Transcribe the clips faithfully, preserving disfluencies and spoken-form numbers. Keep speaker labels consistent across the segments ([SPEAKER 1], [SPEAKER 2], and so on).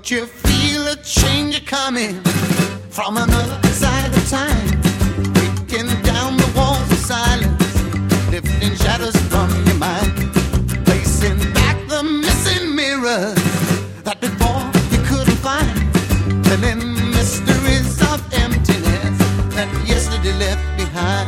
[SPEAKER 1] Don't you feel a change coming from another side of time? Breaking down the walls of silence, lifting shadows from your mind, placing back the missing mirrors that before you couldn't find, filling mysteries of emptiness that yesterday left behind.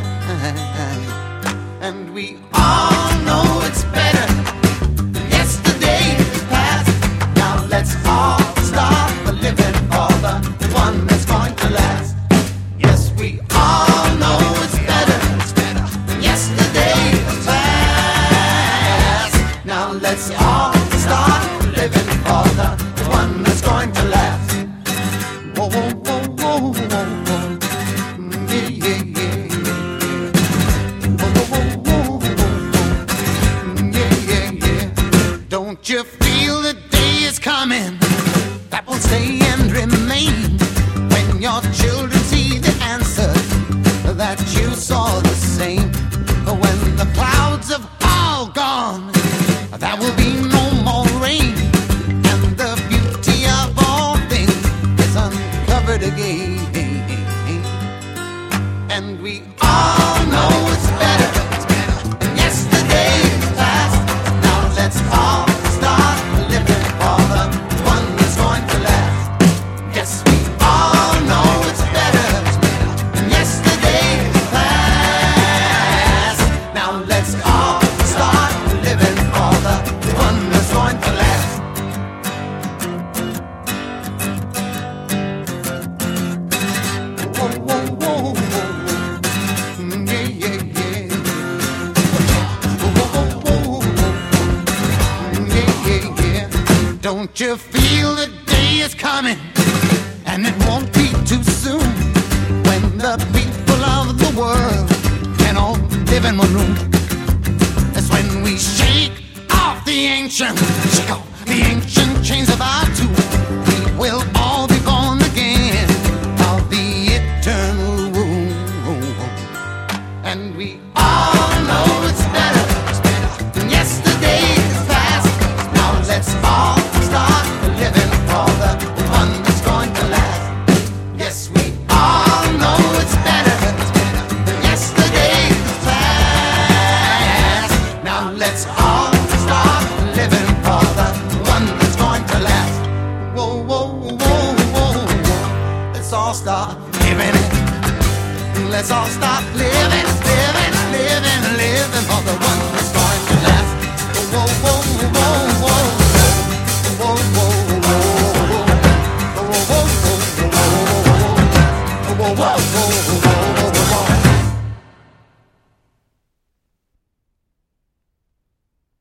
[SPEAKER 1] And we all know it's better than yesterday's past. Now let's all start living for the one that's going to last. Yes, we all know it's better, it's better than yesterday's past. Now let's all start living for the one that's going to last. Whoa, whoa, whoa, whoa, whoa, whoa. Yeah, yeah, yeah. Whoa, whoa, whoa, whoa, whoa. Yeah, yeah, yeah. Don't you feel the day is coming that will stay and remain, when your children see the answers that you saw the same? When the clouds have all gone, there will be no more rain, and the beauty of all things is uncovered again. And we all know it's better, it's better than yesterday's past. Now let's all start living for the one that's going to last. Yes, we all know it's better, it's better than yesterday's past. Now let's all start living for the one that's going to last. Whoa, whoa, whoa, whoa. Mm, yeah, yeah, yeah. Whoa, whoa, whoa, whoa. Mm, yeah, yeah, yeah. Don't you feel the day is coming, and it won't be too soon, when the people of the world can all live in one room? That's when we shake off the ancient, shake off the ancient chains of our two. We will all be born again of the eternal womb. And we all know it's better, it's better than yesterday's past. Now let's all start living for the one that's going to last. Yes, we all know it's better, it's better than yesterday's past. Now let's all start living for the one that's going to last. Whoa, whoa, whoa, whoa, whoa. Let's all start living it. Let's all start living, living, living, living.